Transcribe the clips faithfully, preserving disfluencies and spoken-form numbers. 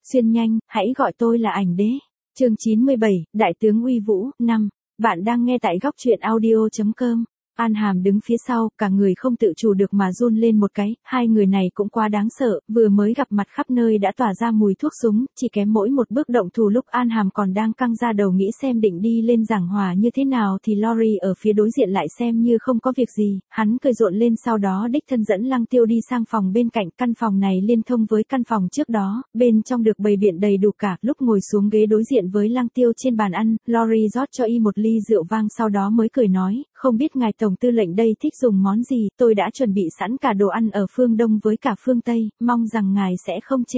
Xuyên nhanh, hãy gọi tôi là ảnh đế. Chương chín mươi bảy, Đại tướng uy vũ, năm. Bạn đang nghe tại góc truyện audio chấm com. An Hàm đứng phía sau, cả người không tự chủ được mà run lên một cái, hai người này cũng quá đáng sợ, vừa mới gặp mặt khắp nơi đã tỏa ra mùi thuốc súng, chỉ kém mỗi một bước động thủ lúc An Hàm còn đang căng ra đầu nghĩ xem định đi lên giảng hòa như thế nào thì Lori ở phía đối diện lại xem như không có việc gì, hắn cười rộn lên sau đó đích thân dẫn Lăng Tiêu đi sang phòng bên cạnh, căn phòng này liên thông với căn phòng trước đó, bên trong được bày biện đầy đủ cả, lúc ngồi xuống ghế đối diện với Lăng Tiêu trên bàn ăn, Lori rót cho y một ly rượu vang sau đó mới cười nói, không biết ngài Tổng tư lệnh đây thích dùng món gì, tôi đã chuẩn bị sẵn cả đồ ăn ở phương Đông với cả phương Tây, mong rằng ngài sẽ không chê.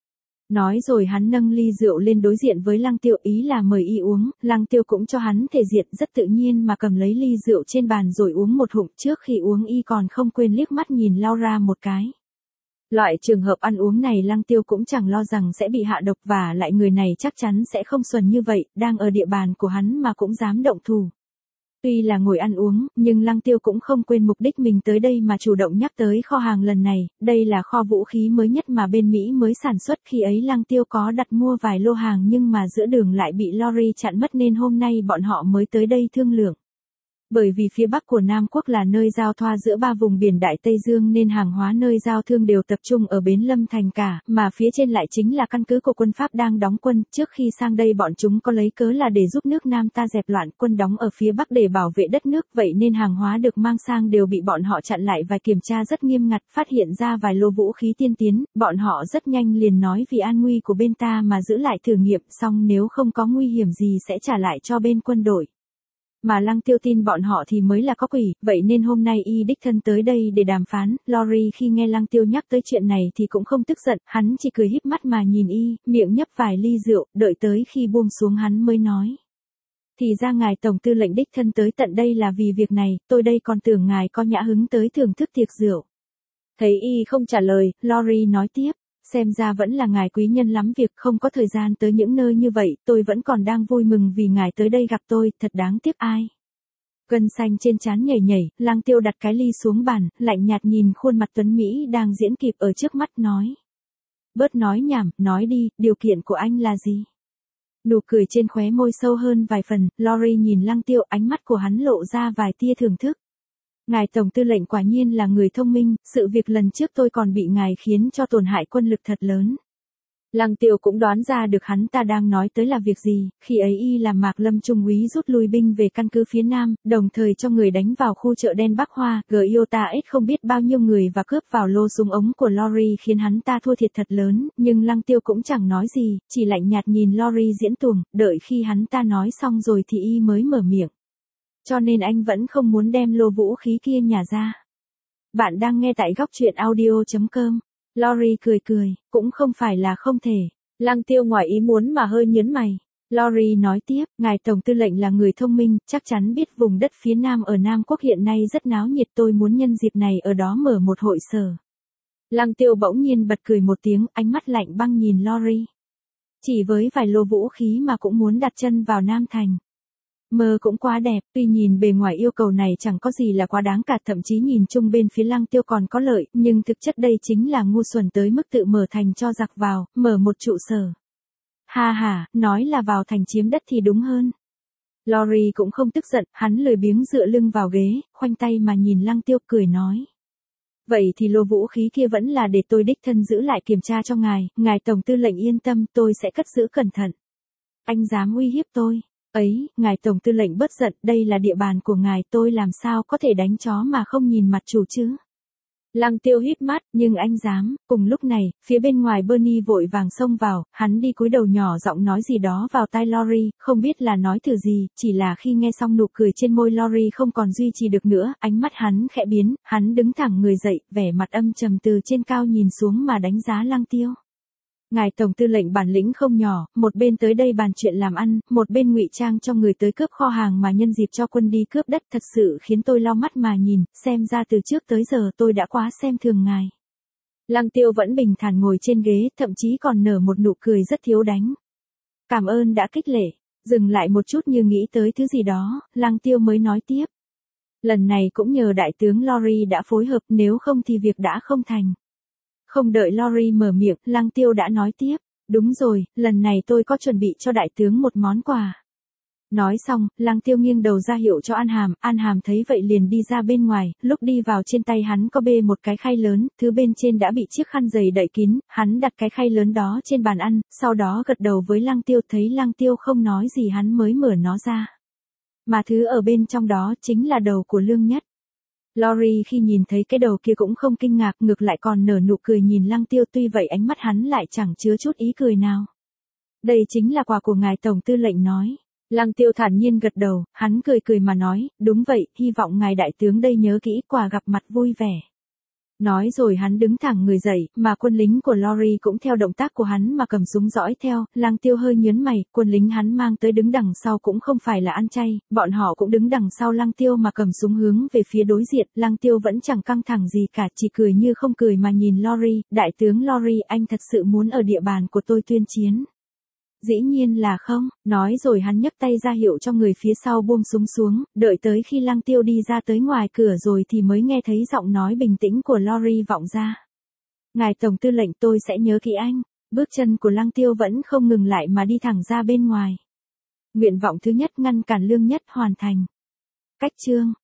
Nói rồi hắn nâng ly rượu lên đối diện với Lăng Tiêu, ý là mời y uống, Lăng Tiêu cũng cho hắn thể diện rất tự nhiên mà cầm lấy ly rượu trên bàn rồi uống một hụm, trước khi uống y còn không quên liếc mắt nhìn Laura một cái. Loại trường hợp ăn uống này Lăng Tiêu cũng chẳng lo rằng sẽ bị hạ độc và lại người này chắc chắn sẽ không xuẩn như vậy, đang ở địa bàn của hắn mà cũng dám động thủ. Tuy là ngồi ăn uống, nhưng Lăng Tiêu cũng không quên mục đích mình tới đây mà chủ động nhắc tới kho hàng lần này, đây là kho vũ khí mới nhất mà bên Mỹ mới sản xuất, khi ấy Lăng Tiêu có đặt mua vài lô hàng nhưng mà giữa đường lại bị Lori chặn mất nên hôm nay bọn họ mới tới đây thương lượng. Bởi vì phía bắc của Nam Quốc là nơi giao thoa giữa ba vùng biển Đại Tây Dương nên hàng hóa nơi giao thương đều tập trung ở bến Lâm Thành cả, mà phía trên lại chính là căn cứ của quân Pháp đang đóng quân, trước khi sang đây bọn chúng có lấy cớ là để giúp nước Nam ta dẹp loạn, quân đóng ở phía bắc để bảo vệ đất nước, vậy nên hàng hóa được mang sang đều bị bọn họ chặn lại và kiểm tra rất nghiêm ngặt, phát hiện ra vài lô vũ khí tiên tiến, bọn họ rất nhanh liền nói vì an nguy của bên ta mà giữ lại thử nghiệm, xong nếu không có nguy hiểm gì sẽ trả lại cho bên quân đội. Mà Lăng Tiêu tin bọn họ thì mới là có quỷ, vậy nên hôm nay y đích thân tới đây để đàm phán. Lori khi nghe Lăng Tiêu nhắc tới chuyện này thì cũng không tức giận, hắn chỉ cười híp mắt mà nhìn y, miệng nhấp vài ly rượu, đợi tới khi buông xuống hắn mới nói. Thì ra ngài Tổng tư lệnh đích thân tới tận đây là vì việc này, tôi đây còn tưởng ngài có nhã hứng tới thưởng thức tiệc rượu. Thấy y không trả lời, Lori nói tiếp. Xem ra vẫn là ngài quý nhân lắm việc, không có thời gian tới những nơi như vậy, tôi vẫn còn đang vui mừng vì ngài tới đây gặp tôi, thật đáng tiếc ai. Gân xanh trên trán nhảy nhảy, Lăng Tiêu đặt cái ly xuống bàn, lạnh nhạt nhìn khuôn mặt tuấn Mỹ đang diễn kịp ở trước mắt nói. Bớt nói nhảm, nói đi, điều kiện của anh là gì? Nụ cười trên khóe môi sâu hơn vài phần, Lori nhìn Lăng Tiêu, ánh mắt của hắn lộ ra vài tia thưởng thức. Ngài Tổng tư lệnh quả nhiên là người thông minh, sự việc lần trước tôi còn bị ngài khiến cho tổn hại quân lực thật lớn. Lăng Tiêu cũng đoán ra được hắn ta đang nói tới là việc gì, khi ấy y làm Mạc Lâm Trung úy rút lui binh về căn cứ phía Nam, đồng thời cho người đánh vào khu chợ đen Bắc Hoa, Giota S không biết bao nhiêu người và cướp vào lô súng ống của Lori khiến hắn ta thua thiệt thật lớn, nhưng Lăng Tiêu cũng chẳng nói gì, chỉ lạnh nhạt nhìn Lori diễn tuồng, đợi khi hắn ta nói xong rồi thì y mới mở miệng. Cho nên anh vẫn không muốn đem lô vũ khí kia nhả ra. Bạn đang nghe tại góc truyện audio chấm com. Lori cười cười, cũng không phải là không thể. Lăng Tiêu ngoài ý muốn mà hơi nhớn mày. Lori nói tiếp, ngài Tổng tư lệnh là người thông minh, chắc chắn biết vùng đất phía Nam ở Nam Quốc hiện nay rất náo nhiệt, tôi muốn nhân dịp này ở đó mở một hội sở. Lăng Tiêu bỗng nhiên bật cười một tiếng, ánh mắt lạnh băng nhìn Lori. Chỉ với vài lô vũ khí mà cũng muốn đặt chân vào Nam Thành. Mơ cũng quá đẹp, tuy nhìn bề ngoài yêu cầu này chẳng có gì là quá đáng cả, thậm chí nhìn chung bên phía Lăng Tiêu còn có lợi, nhưng thực chất đây chính là ngu xuẩn tới mức tự mở thành cho giặc vào, mở một trụ sở. Ha ha, nói là vào thành chiếm đất thì đúng hơn. Lori cũng không tức giận, hắn lười biếng dựa lưng vào ghế, khoanh tay mà nhìn Lăng Tiêu cười nói. Vậy thì lô vũ khí kia vẫn là để tôi đích thân giữ lại kiểm tra cho ngài, ngài Tổng tư lệnh yên tâm, tôi sẽ cất giữ cẩn thận. Anh dám uy hiếp tôi. Ấy, ngài Tổng tư lệnh bớt giận, đây là địa bàn của ngài, tôi làm sao có thể đánh chó mà không nhìn mặt chủ chứ. Lăng Tiêu híp mắt, nhưng anh dám. Cùng lúc này, phía bên ngoài Bernie vội vàng xông vào, hắn đi cúi đầu nhỏ giọng nói gì đó vào tai Lori, không biết là nói từ gì, chỉ là khi nghe xong nụ cười trên môi Lori không còn duy trì được nữa, ánh mắt hắn khẽ biến, hắn đứng thẳng người dậy, vẻ mặt âm trầm từ trên cao nhìn xuống mà đánh giá Lăng Tiêu. Ngài Tổng tư lệnh bản lĩnh không nhỏ, một bên tới đây bàn chuyện làm ăn, một bên ngụy trang cho người tới cướp kho hàng mà nhân dịp cho quân đi cướp đất, thật sự khiến tôi lau mắt mà nhìn, xem ra từ trước tới giờ tôi đã quá xem thường ngài. Lăng Tiêu vẫn bình thản ngồi trên ghế, thậm chí còn nở một nụ cười rất thiếu đánh. Cảm ơn đã khích lệ, dừng lại một chút như nghĩ tới thứ gì đó, Lăng Tiêu mới nói tiếp. Lần này cũng nhờ đại tướng Lori đã phối hợp, nếu không thì việc đã không thành. Không đợi Lori mở miệng, Lăng Tiêu đã nói tiếp. Đúng rồi, lần này tôi có chuẩn bị cho đại tướng một món quà. Nói xong, Lăng Tiêu nghiêng đầu ra hiệu cho An Hàm, An Hàm thấy vậy liền đi ra bên ngoài, lúc đi vào trên tay hắn có bê một cái khay lớn, thứ bên trên đã bị chiếc khăn dày đậy kín, hắn đặt cái khay lớn đó trên bàn ăn, sau đó gật đầu với Lăng Tiêu, thấy Lăng Tiêu không nói gì hắn mới mở nó ra. Mà thứ ở bên trong đó chính là đầu của Lương Nhất. Lori khi nhìn thấy cái đầu kia cũng không kinh ngạc, ngược lại còn nở nụ cười nhìn Lăng Tiêu, tuy vậy ánh mắt hắn lại chẳng chứa chút ý cười nào. Đây chính là quà của ngài tổng tư lệnh nói. Lăng Tiêu thản nhiên gật đầu, hắn cười cười mà nói, đúng vậy, hy vọng ngài đại tướng đây nhớ kỹ, quà gặp mặt vui vẻ. Nói rồi hắn đứng thẳng người dậy, mà quân lính của Lori cũng theo động tác của hắn mà cầm súng dõi theo. Lăng Tiêu hơi nhớn mày, quân lính hắn mang tới đứng đằng sau cũng không phải là ăn chay, bọn họ cũng đứng đằng sau Lăng Tiêu mà cầm súng hướng về phía đối diện. Lăng Tiêu vẫn chẳng căng thẳng gì cả, chỉ cười như không cười mà nhìn Lori, đại tướng Lori, anh thật sự muốn ở địa bàn của tôi tuyên chiến? Dĩ nhiên là không, nói rồi hắn nhấc tay ra hiệu cho người phía sau buông súng xuống, đợi tới khi Lăng Tiêu đi ra tới ngoài cửa rồi thì mới nghe thấy giọng nói bình tĩnh của Lori vọng ra. Ngài tổng tư lệnh, tôi sẽ nhớ kỹ anh. Bước chân của Lăng Tiêu vẫn không ngừng lại mà đi thẳng ra bên ngoài. Nguyện vọng thứ nhất, ngăn cản Lương Nhất hoàn thành. Cách chương